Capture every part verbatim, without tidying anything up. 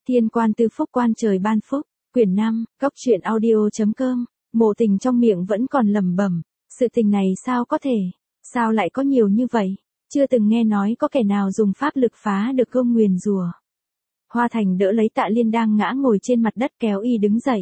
Thiên quan tư phúc quan trời ban phúc, quyển năm, góc truyện audio.com, Mộ Tình trong miệng vẫn còn lẩm bẩm, sự tình này sao có thể, sao lại có nhiều như vậy, chưa từng nghe nói có kẻ nào dùng pháp lực phá được cơn nguyền rủa. Hoa Thành đỡ lấy Tạ Liên đang ngã ngồi trên mặt đất kéo y đứng dậy.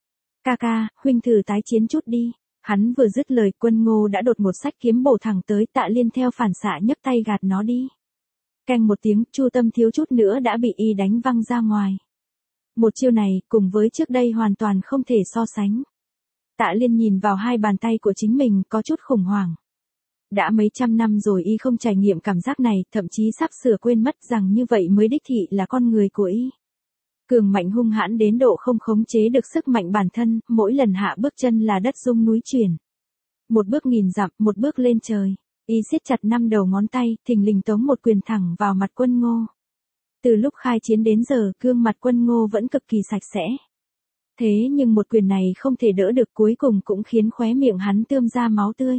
Ca ca, huynh thử tái chiến chút đi. Hắn vừa dứt lời Quân Ngô đã đột một sách kiếm bổ thẳng tới Tạ Liên theo phản xạ nhấc tay gạt nó đi. Keng một tiếng, Chu Tâm thiếu chút nữa đã bị y đánh văng ra ngoài. Một chiêu này, cùng với trước đây hoàn toàn không thể so sánh. Tạ Liên nhìn vào hai bàn tay của chính mình có chút khủng hoảng. Đã mấy trăm năm rồi y không trải nghiệm cảm giác này, thậm chí sắp sửa quên mất rằng như vậy mới đích thị là con người của y. Cường mạnh hung hãn đến độ không khống chế được sức mạnh bản thân, mỗi lần hạ bước chân là đất rung núi chuyển. Một bước nghìn dặm, một bước lên trời. Y siết chặt năm đầu ngón tay, thình lình tống một quyền thẳng vào mặt Quân Ngô. Từ lúc khai chiến đến giờ, gương mặt Quân Ngô vẫn cực kỳ sạch sẽ. Thế nhưng một quyền này không thể đỡ được, cuối cùng cũng khiến khóe miệng hắn tươm ra máu tươi.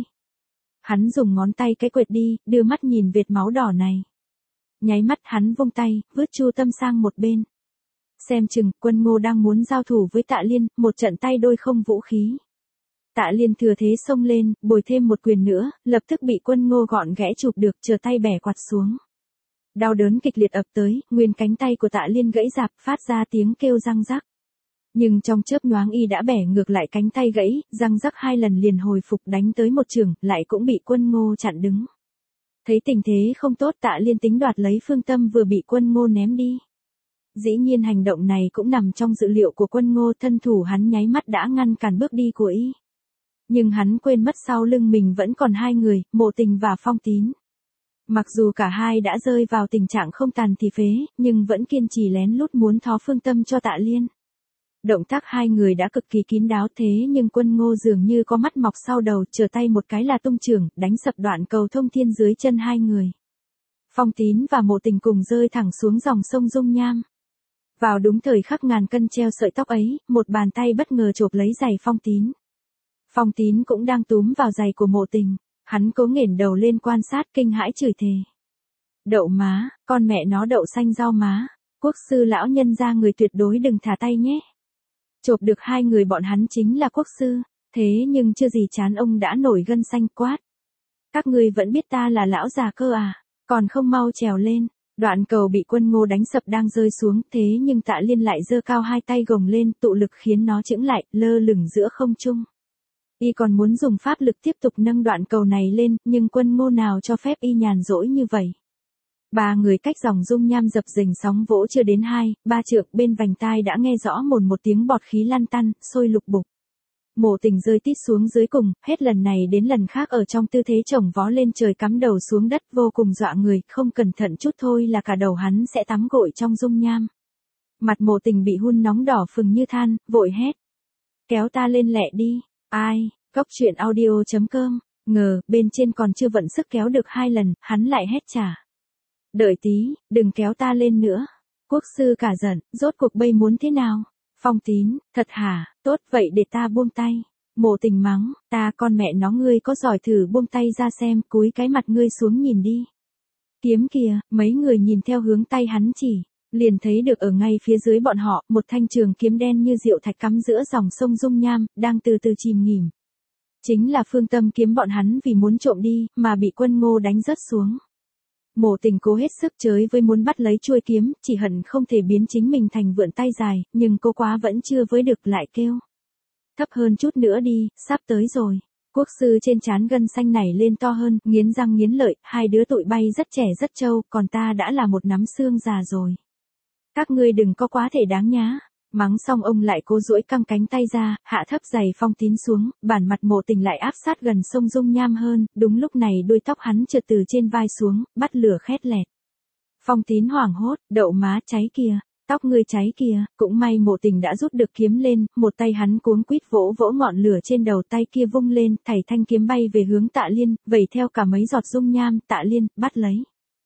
Hắn dùng ngón tay cái quệt đi, đưa mắt nhìn vệt máu đỏ này. Nháy mắt hắn vung tay, vứt Chu Tâm sang một bên. Xem chừng, Quân Ngô đang muốn giao thủ với Tạ Liên, một trận tay đôi không vũ khí. Tạ Liên thừa thế xông lên, bồi thêm một quyền nữa, lập tức bị Quân Ngô gọn ghẽ chụp được, chờ tay bẻ quạt xuống. Đau đớn kịch liệt ập tới, nguyên cánh tay của Tạ Liên gãy rạp, phát ra tiếng kêu răng rắc. Nhưng trong chớp nhoáng y đã bẻ ngược lại cánh tay gãy, răng rắc hai lần liền hồi phục, đánh tới một chưởng, lại cũng bị Quân Ngô chặn đứng. Thấy tình thế không tốt, Tạ Liên tính đoạt lấy phương tâm vừa bị Quân Ngô ném đi. Dĩ nhiên hành động này cũng nằm trong dự liệu của Quân Ngô, thân thủ hắn nháy mắt đã ngăn cản bước đi của y. Nhưng hắn quên mất sau lưng mình vẫn còn hai người, Mộ Tình và Phong Tín. Mặc dù cả hai đã rơi vào tình trạng không tàn thì phế, nhưng vẫn kiên trì lén lút muốn thó phương tâm cho Tạ Liên. Động tác hai người đã cực kỳ kín đáo, thế nhưng Quân Ngô dường như có mắt mọc sau đầu, trở tay một cái là tung chưởng, đánh sập đoạn cầu thông thiên dưới chân hai người. Phong Tín và Mộ Tình cùng rơi thẳng xuống dòng sông Dung Nham. Vào đúng thời khắc ngàn cân treo sợi tóc ấy, một bàn tay bất ngờ chộp lấy giày Phong Tín. Phong Tín cũng đang túm vào giày của Mộ Tình, hắn cố nghển đầu lên quan sát, kinh hãi chửi thề. Đậu má, con mẹ nó đậu xanh rau má, quốc sư lão nhân gia người tuyệt đối đừng thả tay nhé. Chộp được hai người bọn hắn chính là quốc sư, thế nhưng chưa gì chán ông đã nổi gân xanh quát. Các ngươi vẫn biết ta là lão già cơ à, còn không mau trèo lên. Đoạn cầu bị Quân Ngô đánh sập đang rơi xuống, thế nhưng Tạ Liên lại giơ cao hai tay gồng lên, tụ lực khiến nó chững lại, lơ lửng giữa không trung. Y còn muốn dùng pháp lực tiếp tục nâng đoạn cầu này lên, nhưng Quân Ngô nào cho phép y nhàn rỗi như vậy. Ba người cách dòng dung nham dập dềnh sóng vỗ chưa đến hai, ba trượng, bên vành tai đã nghe rõ mồn một tiếng bọt khí lăn tăn, sôi lục bục. Mộ Tình rơi tít xuống dưới cùng, hết lần này đến lần khác ở trong tư thế chồng vó lên trời cắm đầu xuống đất, vô cùng dọa người, không cẩn thận chút thôi là cả đầu hắn sẽ tắm gội trong dung nham. Mặt Mộ Tình bị hun nóng đỏ phừng như than, vội hét. Kéo ta lên lẹ đi, ai, góc truyện audio.com, ngờ, bên trên còn chưa vận sức kéo được hai lần, hắn lại hét trả. Đợi tí, đừng kéo ta lên nữa. Quốc sư cả giận, rốt cuộc bây muốn thế nào? Phong Tín, thật hả, tốt vậy để ta buông tay. Mộ Tình mắng, ta con mẹ nó ngươi có giỏi thử buông tay ra xem, cúi cái mặt ngươi xuống nhìn đi. Kiếm kìa, mấy người nhìn theo hướng tay hắn chỉ, liền thấy được ở ngay phía dưới bọn họ, một thanh trường kiếm đen như diệu thạch cắm giữa dòng sông Dung Nham, đang từ từ chìm nghỉm. Chính là phương tâm kiếm bọn hắn vì muốn trộm đi, mà bị Quân Ngô đánh rớt xuống. Mộ Tình cố hết sức chới với muốn bắt lấy chuôi kiếm, chỉ hận không thể biến chính mình thành vượn tay dài, nhưng cô quá vẫn chưa với được, lại kêu. Thấp hơn chút nữa đi, sắp tới rồi. Quốc sư trên trán gân xanh nảy lên to hơn, nghiến răng nghiến lợi, hai đứa tụi bay rất trẻ rất trâu, còn ta đã là một nắm xương già rồi. Các ngươi đừng có quá thể đáng nhá. Mắng xong ông lại cố duỗi căng cánh tay ra, hạ thấp giày Phong Tín xuống, bản mặt Mộ Tình lại áp sát gần sông Dung Nham hơn, đúng lúc này đuôi tóc hắn trượt từ trên vai xuống, bắt lửa khét lẹt. Phong Tín hoảng hốt, đậu má cháy kìa, tóc ngươi cháy kìa, cũng may Mộ Tình đã rút được kiếm lên, một tay hắn cuống quýt vỗ vỗ ngọn lửa trên đầu, tay kia vung lên, thảy thanh kiếm bay về hướng Tạ Liên, vẩy theo cả mấy giọt dung nham, Tạ Liên, bắt lấy.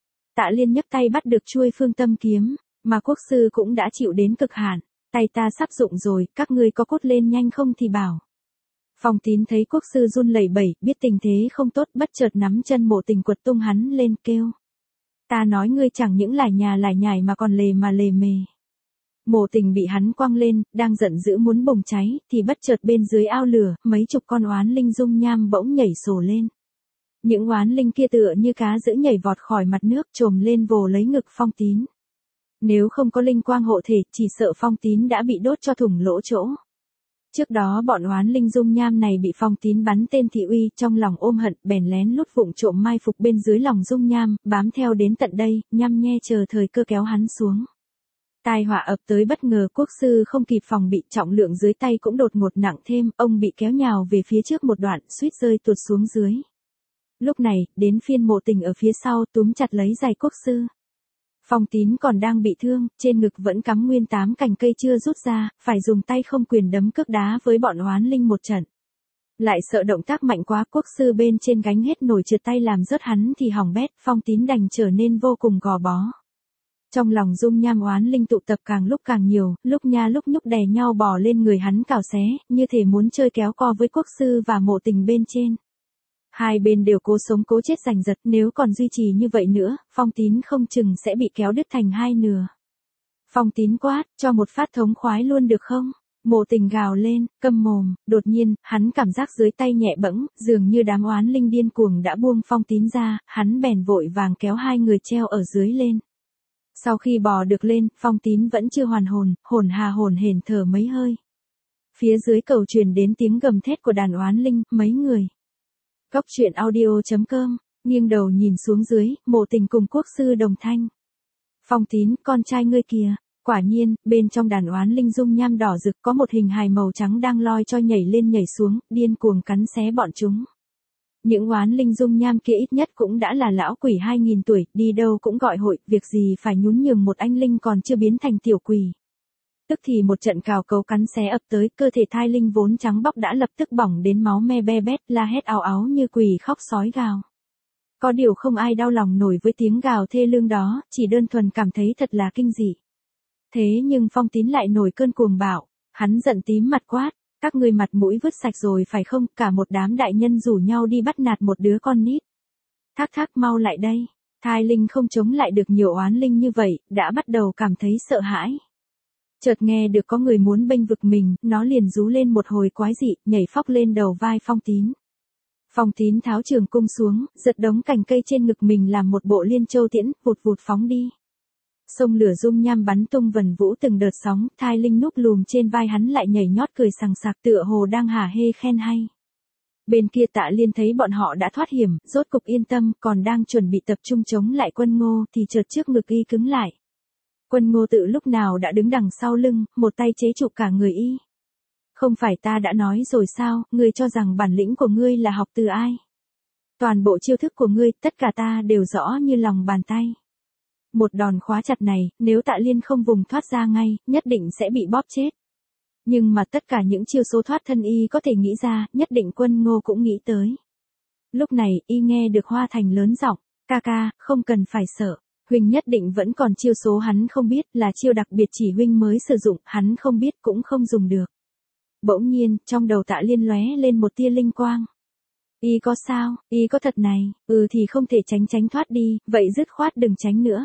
Tạ Liên nhấc tay bắt được chuôi phương tâm kiếm, mà quốc sư cũng đã chịu đến cực hạn. Tay ta sắp dụng rồi, các ngươi có cốt lên nhanh không thì bảo. Phong Tín thấy quốc sư run lẩy bẩy, biết tình thế không tốt, bất chợt nắm chân Mộ Tình quật tung hắn lên, kêu. Ta nói ngươi chẳng những lải nhà lải nhải mà còn lề mà lề mề. Mộ Tình bị hắn quăng lên, đang giận dữ muốn bùng cháy, thì bất chợt bên dưới ao lửa, mấy chục con oán linh dung nham bỗng nhảy sổ lên. Những oán linh kia tựa như cá dữ nhảy vọt khỏi mặt nước trồm lên vồ lấy ngực Phong Tín. Nếu không có linh quang hộ thể, chỉ sợ Phong Tín đã bị đốt cho thủng lỗ chỗ. Trước đó bọn oán linh dung nham này bị Phong Tín bắn tên thị uy, trong lòng ôm hận, bèn lén lút vụng trộm mai phục bên dưới lòng dung nham, bám theo đến tận đây, nhăm nhe chờ thời cơ kéo hắn xuống. Tai họa ập tới bất ngờ, quốc sư không kịp phòng bị, trọng lượng dưới tay cũng đột ngột nặng thêm, ông bị kéo nhào về phía trước một đoạn, suýt rơi tuột xuống dưới. Lúc này, đến phiên Mộ Tình ở phía sau túm chặt lấy giày quốc sư. Phong Tín còn đang bị thương, trên ngực vẫn cắm nguyên tám cành cây chưa rút ra, phải dùng tay không quyền đấm cước đá với bọn oán linh một trận. Lại sợ động tác mạnh quá, quốc sư bên trên gánh hết nổi trượt tay làm rớt hắn thì hỏng bét, Phong Tín đành trở nên vô cùng gò bó. Trong lòng dung nham oán linh tụ tập càng lúc càng nhiều, lúc nha lúc nhúc đè nhau bò lên người hắn cào xé, như thể muốn chơi kéo co với quốc sư và Mộ Tình bên trên. Hai bên đều cố sống cố chết giành giật, nếu còn duy trì như vậy nữa, Phong Tín không chừng sẽ bị kéo đứt thành hai nửa. Phong Tín quát, cho một phát thống khoái luôn được không? Mộ Tình gào lên, câm mồm, đột nhiên, hắn cảm giác dưới tay nhẹ bẫng, dường như đám oán linh điên cuồng đã buông Phong Tín ra, hắn bèn vội vàng kéo hai người treo ở dưới lên. Sau khi bò được lên, Phong Tín vẫn chưa hoàn hồn, hồn hà hồn hển thở mấy hơi. Phía dưới cầu truyền đến tiếng gầm thét của đàn oán linh, mấy người. Góc truyện audio chấm com, nghiêng đầu nhìn xuống dưới, Mộ Tình cùng quốc sư đồng thanh. Phong Tín, con trai ngươi kìa. Quả nhiên, bên trong đàn oán linh dung nham đỏ rực có một hình hài màu trắng đang loi cho nhảy lên nhảy xuống, điên cuồng cắn xé bọn chúng. Những oán linh dung nham kia ít nhất cũng đã là lão quỷ hai nghìn tuổi, đi đâu cũng gọi hội, việc gì phải nhún nhường một anh linh còn chưa biến thành tiểu quỷ. Tức thì một trận cào cấu cắn xé ập tới, cơ thể thai linh vốn trắng bóc đã lập tức bỏng đến máu me be bét, la hét ào áo như quỷ khóc sói gào. Có điều không ai đau lòng nổi với tiếng gào thê lương đó, chỉ đơn thuần cảm thấy thật là kinh dị. Thế nhưng Phong Tín lại nổi cơn cuồng bạo, hắn giận tím mặt quát, các ngươi mặt mũi vứt sạch rồi phải không, cả một đám đại nhân rủ nhau đi bắt nạt một đứa con nít. Thác thác mau lại đây, thai linh không chống lại được nhiều oán linh như vậy, đã bắt đầu cảm thấy sợ hãi. Chợt nghe được có người muốn bênh vực mình, nó liền rú lên một hồi quái dị, nhảy phóc lên đầu vai Phong Tín. Phong Tín tháo trường cung xuống, giật đống cành cây trên ngực mình làm một bộ liên châu tiễn, vụt vụt phóng đi. Sông lửa dung nham bắn tung vần vũ từng đợt sóng, thai linh núp lùm trên vai hắn lại nhảy nhót cười sằng sặc tựa hồ đang hả hê khen hay. Bên kia Tạ Liên thấy bọn họ đã thoát hiểm, rốt cục yên tâm, còn đang chuẩn bị tập trung chống lại Quân Ngô thì chợt trước ngực y cứng lại. Quân Ngô tự lúc nào đã đứng đằng sau lưng, một tay chế trụ cả người y. Không phải ta đã nói rồi sao, ngươi cho rằng bản lĩnh của ngươi là học từ ai? Toàn bộ chiêu thức của ngươi, tất cả ta đều rõ như lòng bàn tay. Một đòn khóa chặt này, nếu Tạ Liên không vùng thoát ra ngay, nhất định sẽ bị bóp chết. Nhưng mà tất cả những chiêu số thoát thân y có thể nghĩ ra, nhất định Quân Ngô cũng nghĩ tới. Lúc này, y nghe được Hoa Thành lớn giọng, ca ca, không cần phải sợ. Huynh nhất định vẫn còn chiêu số hắn không biết, là chiêu đặc biệt chỉ huynh mới sử dụng, hắn không biết cũng không dùng được. Bỗng nhiên, trong đầu Tạ Liên lóe lên một tia linh quang. Y có sao, y có thật này, ừ thì không thể tránh tránh thoát đi, vậy dứt khoát đừng tránh nữa.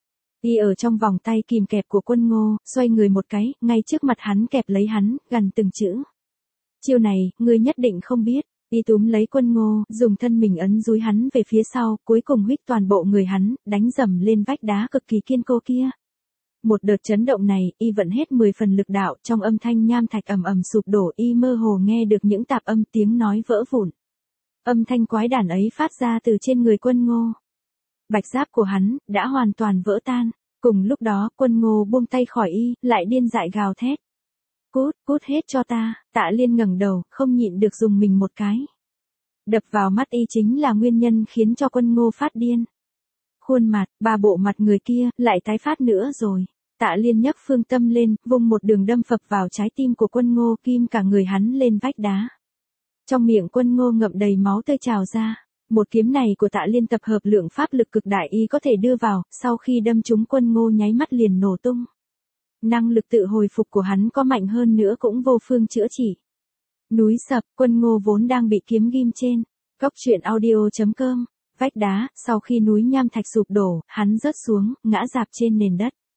Y ở trong vòng tay kìm kẹp của Quân Ngô, xoay người một cái, ngay trước mặt hắn kẹp lấy hắn, gần từng chữ. Chiêu này, ngươi nhất định không biết. Y túm lấy Quân Ngô, dùng thân mình ấn dúi hắn về phía sau, cuối cùng huých toàn bộ người hắn, đánh dầm lên vách đá cực kỳ kiên cố kia. Một đợt chấn động này, y vận hết mười phần lực đạo, trong âm thanh nham thạch ầm ầm sụp đổ, y mơ hồ nghe được những tạp âm tiếng nói vỡ vụn. Âm thanh quái đản ấy phát ra từ trên người Quân Ngô. Bạch giáp của hắn đã hoàn toàn vỡ tan. Cùng lúc đó, Quân Ngô buông tay khỏi y, lại điên dại gào thét. Cút, cút hết cho ta. Tạ Liên ngẩng đầu, không nhịn được dùng mình một cái. Đập vào mắt y chính là nguyên nhân khiến cho Quân Ngô phát điên. Khuôn mặt, ba bộ mặt người kia, lại tái phát nữa rồi. Tạ Liên nhấc phương tâm lên, vung một đường đâm phập vào trái tim của Quân Ngô, kim cả người hắn lên vách đá. Trong miệng Quân Ngô ngậm đầy máu tươi trào ra. Một kiếm này của Tạ Liên tập hợp lượng pháp lực cực đại y có thể đưa vào, sau khi đâm trúng Quân Ngô nháy mắt liền nổ tung. Năng lực tự hồi phục của hắn có mạnh hơn nữa cũng vô phương chữa trị. Núi sập, Quân Ngô vốn đang bị kiếm ghim trên. Góc truyện audio chấm com, vách đá, sau khi núi nham thạch sụp đổ, hắn rớt xuống, ngã rạp trên nền đất.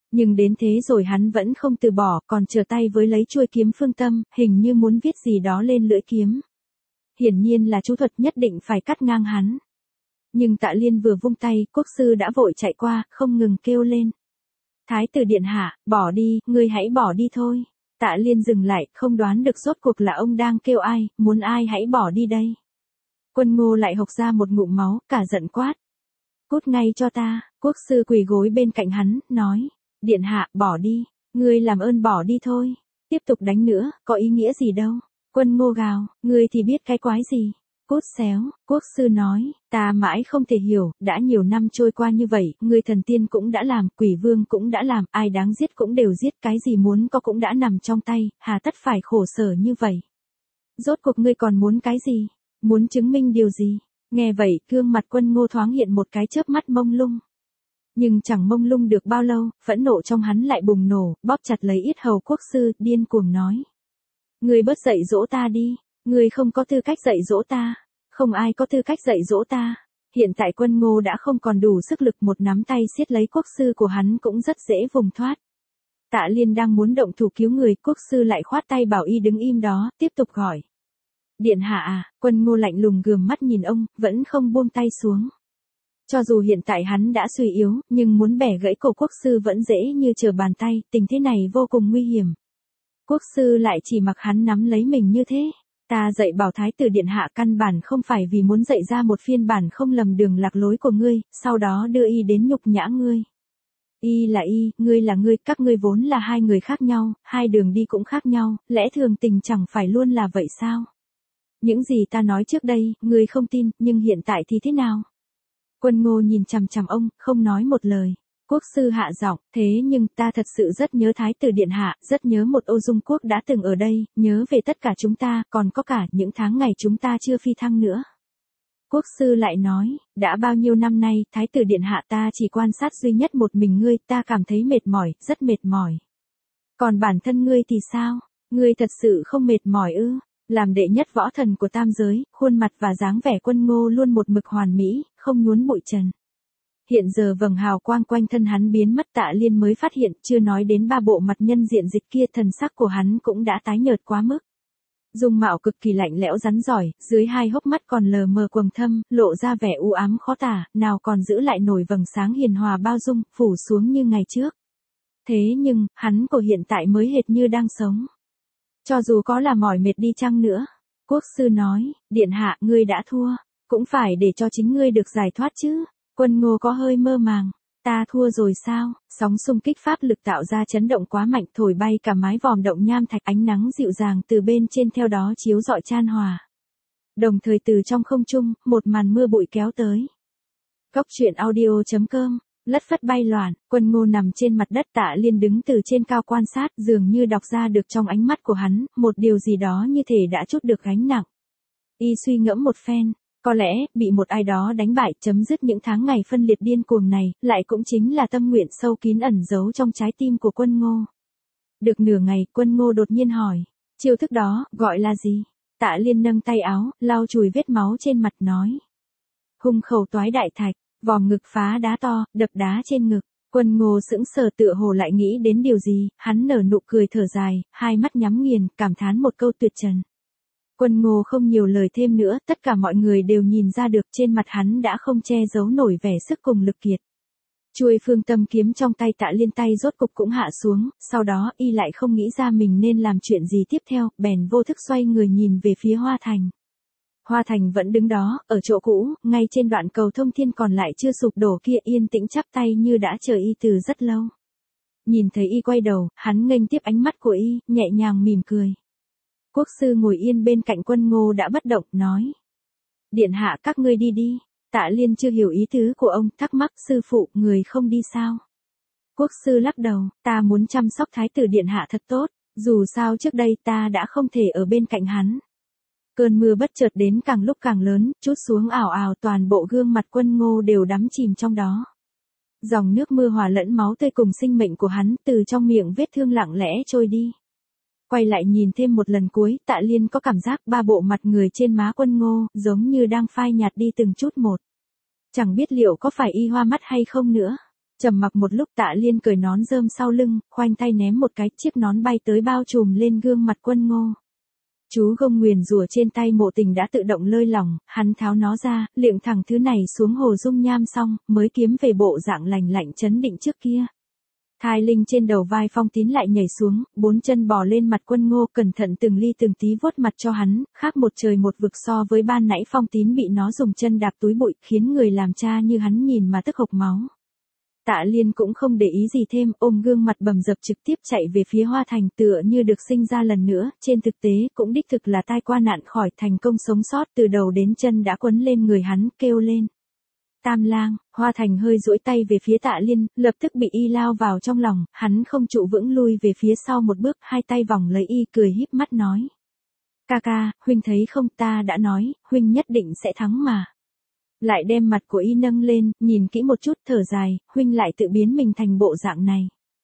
Nhưng đến thế rồi hắn vẫn không từ bỏ, còn trở tay với lấy chuôi kiếm phương tâm, hình như muốn viết gì đó lên lưỡi kiếm. Hiển nhiên là chú thuật nhất định phải cắt ngang hắn. Nhưng Tạ Liên vừa vung tay, quốc sư đã vội chạy qua, không ngừng kêu lên. Thái tử điện hạ, bỏ đi, ngươi hãy bỏ đi thôi. Tạ Liên dừng lại, không đoán được rốt cuộc là ông đang kêu ai, muốn ai hãy bỏ đi đây. Quân Ngô lại hộc ra một ngụm máu, cả giận quát. Cút ngay cho ta, quốc sư quỳ gối bên cạnh hắn, nói. Điện hạ, bỏ đi, ngươi làm ơn bỏ đi thôi. Tiếp tục đánh nữa, có ý nghĩa gì đâu. Quân Ngô gào, ngươi thì biết cái quái gì. Cút xéo, quốc sư nói, ta mãi không thể hiểu, đã nhiều năm trôi qua như vậy, ngươi thần tiên cũng đã làm, quỷ vương cũng đã làm, ai đáng giết cũng đều giết, cái gì muốn có cũng đã nằm trong tay, hà tất phải khổ sở như vậy. Rốt cuộc ngươi còn muốn cái gì? Muốn chứng minh điều gì? Nghe vậy, gương mặt Quân Ngô thoáng hiện một cái chớp mắt mông lung. Nhưng chẳng mông lung được bao lâu, phẫn nộ trong hắn lại bùng nổ, bóp chặt lấy yết hầu quốc sư, điên cuồng nói. Ngươi bớt dạy dỗ ta đi, ngươi không có tư cách dạy dỗ ta, không ai có tư cách dạy dỗ ta. Hiện tại Quân Ngô đã không còn đủ sức lực, một nắm tay siết lấy quốc sư của hắn cũng rất dễ vùng thoát. Tạ Liên đang muốn động thủ cứu người, quốc sư lại khoát tay bảo y đứng im đó, tiếp tục gọi. Điện hạ à, Quân Ngô lạnh lùng gườm mắt nhìn ông, vẫn không buông tay xuống. Cho dù hiện tại hắn đã suy yếu, nhưng muốn bẻ gãy cổ quốc sư vẫn dễ như trở bàn tay, tình thế này vô cùng nguy hiểm. Quốc sư lại chỉ mặc hắn nắm lấy mình như thế. Ta dạy bảo thái tử điện hạ căn bản không phải vì muốn dạy ra một phiên bản không lầm đường lạc lối của ngươi, sau đó đưa y đến nhục nhã ngươi. Y là y, ngươi là ngươi, các ngươi vốn là hai người khác nhau, hai đường đi cũng khác nhau, lẽ thường tình chẳng phải luôn là vậy sao? Những gì ta nói trước đây, ngươi không tin, nhưng hiện tại thì thế nào? Quân Ngô nhìn chằm chằm ông, không nói một lời. Quốc sư hạ giọng, thế nhưng ta thật sự rất nhớ thái tử điện hạ, rất nhớ một Ô Dung quốc đã từng ở đây, nhớ về tất cả chúng ta, còn có cả những tháng ngày chúng ta chưa phi thăng nữa. Quốc sư lại nói, đã bao nhiêu năm nay, thái tử điện hạ ta chỉ quan sát duy nhất một mình ngươi, ta cảm thấy mệt mỏi, rất mệt mỏi. Còn bản thân ngươi thì sao? Ngươi thật sự không mệt mỏi ư? Làm đệ nhất võ thần của tam giới, khuôn mặt và dáng vẻ Quân Ngô luôn một mực hoàn mỹ, không nhuốm bụi trần. Hiện giờ vầng hào quang quanh thân hắn biến mất, Tạ Liên mới phát hiện, chưa nói đến ba bộ mặt nhân diện dịch kia, thần sắc của hắn cũng đã tái nhợt quá mức. Dung mạo cực kỳ lạnh lẽo rắn giỏi, dưới hai hốc mắt còn lờ mờ quầng thâm, lộ ra vẻ u ám khó tả, nào còn giữ lại nổi vầng sáng hiền hòa bao dung, phủ xuống như ngày trước. Thế nhưng, hắn của hiện tại mới hệt như đang sống. Cho dù có là mỏi mệt đi chăng nữa, quốc sư nói, điện hạ, ngươi đã thua, cũng phải để cho chính ngươi được giải thoát chứ. Quân Ngô có hơi mơ màng, ta thua rồi sao? Sóng xung kích pháp lực tạo ra chấn động quá mạnh, thổi bay cả mái vòm động nham thạch, ánh nắng dịu dàng từ bên trên theo đó chiếu rọi chan hòa. Đồng thời từ trong không trung, một màn mưa bụi kéo tới. Góc truyện audio chấm com, lất phất bay loạn, Quân Ngô nằm trên mặt đất, Tạ Liên đứng từ trên cao quan sát, dường như đọc ra được trong ánh mắt của hắn, một điều gì đó như thể đã trút được gánh nặng. Y suy ngẫm một phen. Có lẽ, bị một ai đó đánh bại, chấm dứt những tháng ngày phân liệt điên cuồng này, lại cũng chính là tâm nguyện sâu kín ẩn giấu trong trái tim của Quân Ngô. Được nửa ngày, Quân Ngô đột nhiên hỏi, chiêu thức đó, gọi là gì? Tạ Liên nâng tay áo, lau chùi vết máu trên mặt nói. Hung khẩu toái đại thạch, vòm ngực phá đá to, đập đá trên ngực. Quân Ngô sững sờ, tựa hồ lại nghĩ đến điều gì, hắn nở nụ cười thở dài, hai mắt nhắm nghiền, cảm thán một câu tuyệt trần. Quân Ngô không nhiều lời thêm nữa, tất cả mọi người đều nhìn ra được trên mặt hắn đã không che giấu nổi vẻ sức cùng lực kiệt. Chuôi phương tâm kiếm trong tay Tạ Liên tay rốt cục cũng hạ xuống, sau đó y lại không nghĩ ra mình nên làm chuyện gì tiếp theo, bèn vô thức xoay người nhìn về phía Hoa Thành. Hoa Thành vẫn đứng đó, ở chỗ cũ, ngay trên đoạn cầu thông thiên còn lại chưa sụp đổ kia, yên tĩnh chắp tay như đã chờ y từ rất lâu. Nhìn thấy y quay đầu, hắn nghênh tiếp ánh mắt của y, nhẹ nhàng mỉm cười. Quốc sư ngồi yên bên cạnh Quân Ngô đã bất động, nói. Điện hạ, các ngươi đi đi. Tạ Liên chưa hiểu ý tứ của ông, thắc mắc, sư phụ, người không đi sao? Quốc sư lắc đầu, ta muốn chăm sóc thái tử điện hạ thật tốt, dù sao trước đây ta đã không thể ở bên cạnh hắn. Cơn mưa bất chợt đến càng lúc càng lớn, trút xuống ảo ảo, toàn bộ gương mặt Quân Ngô đều đắm chìm trong đó. Dòng nước mưa hòa lẫn máu tươi cùng sinh mệnh của hắn, từ trong miệng vết thương lặng lẽ trôi đi. Quay lại nhìn thêm một lần cuối, Tạ Liên có cảm giác ba bộ mặt người trên má Quân Ngô, giống như đang phai nhạt đi từng chút một. Chẳng biết liệu có phải y hoa mắt hay không nữa. Trầm mặc một lúc Tạ Liên cởi nón rơm sau lưng, khoanh tay ném một cái, chiếc nón bay tới bao trùm lên gương mặt Quân Ngô. Chú gông nguyền rủa trên tay Mộ Tình đã tự động lơi lỏng, hắn tháo nó ra, liệng thẳng thứ này xuống hồ dung nham xong, mới kiếm về bộ dạng lành lạnh trấn định trước kia. Thai linh trên đầu vai Phong Tín lại nhảy xuống, bốn chân bò lên mặt Quân Ngô, cẩn thận từng ly từng tí vuốt mặt cho hắn, khác một trời một vực so với ban nãy Phong Tín bị nó dùng chân đạp túi bụi, khiến người làm cha như hắn nhìn mà tức hộc máu. Tạ Liên cũng không để ý gì thêm, ôm gương mặt bầm dập trực tiếp chạy về phía Hoa Thành, tựa như được sinh ra lần nữa, trên thực tế cũng đích thực là tai qua nạn khỏi, thành công sống sót, từ đầu đến chân đã quấn lên người hắn, kêu lên. Tam lang. Hoa Thành hơi duỗi tay về phía Tạ Liên, lập tức bị y lao vào trong lòng, hắn không trụ vững lui về phía sau một bước, hai tay vòng lấy y, cười híp mắt nói. Ca ca, huynh thấy không, ta đã nói, huynh nhất định sẽ thắng mà. Lại đem mặt của y nâng lên, nhìn kỹ một chút, thở dài, huynh lại tự biến mình thành bộ dạng này.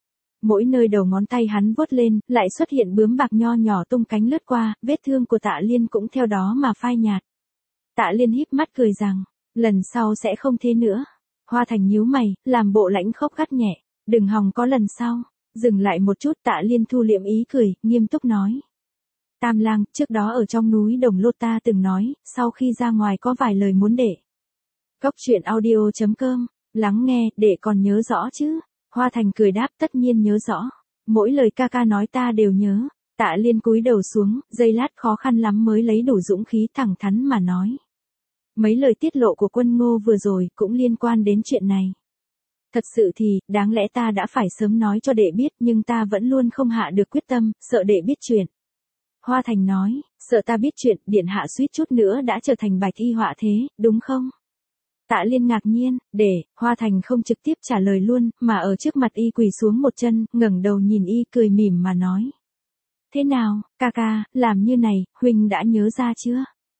Mỗi nơi đầu ngón tay hắn vuốt lên, lại xuất hiện bướm bạc nho nhỏ tung cánh lướt qua, vết thương của Tạ Liên cũng theo đó mà phai nhạt. Tạ Liên híp mắt cười rằng, lần sau sẽ không thế nữa. Hoa Thành nhíu mày, làm bộ lãnh khốc gắt nhẹ, đừng hòng có lần sau. Dừng lại một chút, Tạ Liên thu liệm ý cười, nghiêm túc nói. Tam lang, trước đó ở trong núi Đồng Lô ta từng nói, sau khi ra ngoài có vài lời muốn để. Cốc truyện audio chấm com, lắng nghe, để còn nhớ rõ chứ. Hoa Thành cười đáp, tất nhiên nhớ rõ. Mỗi lời ca ca nói ta đều nhớ. Tạ Liên cúi đầu xuống, giây lát khó khăn lắm mới lấy đủ dũng khí thẳng thắn mà nói. Mấy lời tiết lộ của Quân Ngô vừa rồi cũng liên quan đến chuyện này. Thật sự thì, đáng lẽ ta đã phải sớm nói cho đệ biết, nhưng ta vẫn luôn không hạ được quyết tâm, sợ đệ biết chuyện. Hoa Thành nói, sợ ta biết chuyện, điện hạ suýt chút nữa đã trở thành bạch y họa thế, đúng không? Tạ Liên ngạc nhiên, để, Hoa Thành không trực tiếp trả lời luôn, mà ở trước mặt y quỳ xuống một chân, ngẩng đầu nhìn y cười mỉm mà nói. Thế nào, ca ca, làm như này, huynh đã nhớ ra chưa?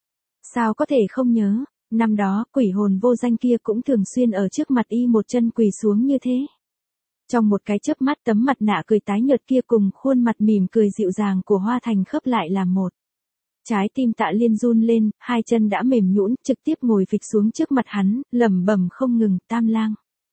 Sao có thể không nhớ, năm đó, quỷ hồn vô danh kia cũng thường xuyên ở trước mặt y một chân quỳ xuống như thế. Trong một cái chớp mắt tấm mặt nạ cười tái nhợt kia cùng khuôn mặt mỉm cười dịu dàng của Hoa Thành khớp lại làm một. Trái tim Tạ Liên run lên, hai chân đã mềm nhũn, trực tiếp ngồi phịch xuống trước mặt hắn, lẩm bẩm không ngừng, Tam lang.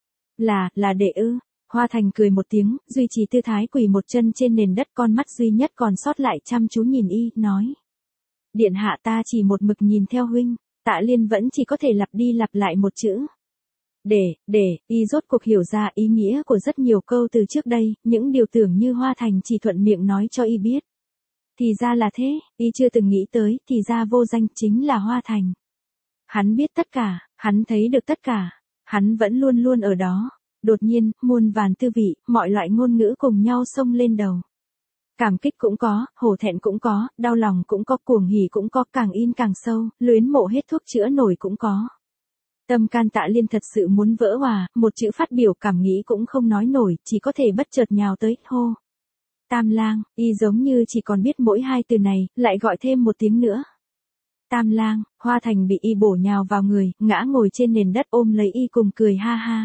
Là, là đệ ư. Hoa Thành cười một tiếng, duy trì tư thái quỳ một chân trên nền đất, con mắt duy nhất còn sót lại chăm chú nhìn y, nói. Điện hạ ta chỉ một mực nhìn theo huynh. Tạ Liên vẫn chỉ có thể lặp đi lặp lại một chữ. Để, để, y rốt cuộc hiểu ra ý nghĩa của rất nhiều câu từ trước đây, những điều tưởng như Hoa Thành chỉ thuận miệng nói cho y biết. Thì ra là thế, y chưa từng nghĩ tới, thì ra vô danh chính là Hoa Thành. Hắn biết tất cả, hắn thấy được tất cả, hắn vẫn luôn luôn ở đó. Đột nhiên, muôn vàn tư vị, mọi loại ngôn ngữ cùng nhau xông lên đầu. Cảm kích cũng có, hổ thẹn cũng có, đau lòng cũng có, cuồng hỉ cũng có, càng in càng sâu, luyến mộ hết thuốc chữa nổi cũng có. Tâm can Tạ Liên thật sự muốn vỡ hòa, một chữ phát biểu cảm nghĩ cũng không nói nổi, chỉ có thể bất chợt nhào tới, hô. Tam lang, y giống như chỉ còn biết mỗi hai từ này, lại gọi thêm một tiếng nữa. Tam lang, Hoa Thành bị y bổ nhào vào người, ngã ngồi trên nền đất ôm lấy y cùng cười ha ha.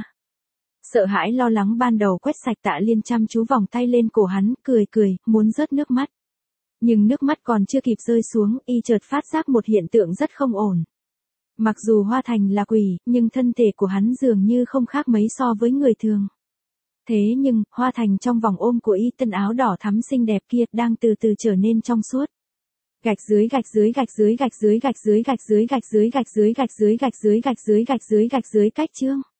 Sợ hãi lo lắng ban đầu quét sạch Tạ Liên chăm chú vòng tay lên cổ hắn, cười cười, muốn rớt nước mắt. Nhưng nước mắt còn chưa kịp rơi xuống, y chợt phát giác một hiện tượng rất không ổn. Mặc dù Hoa Thành là quỷ, nhưng thân thể của hắn dường như không khác mấy so với người thường. Thế nhưng, Hoa Thành trong vòng ôm của y, tân áo đỏ thắm xinh đẹp kia, đang từ từ trở nên trong suốt. Gạch dưới gạch dưới gạch dưới gạch dưới gạch dưới gạch dưới gạch dưới gạch dưới gạch dưới gạch dưới gạch dưới gạch dưới gạch dưới cách chương.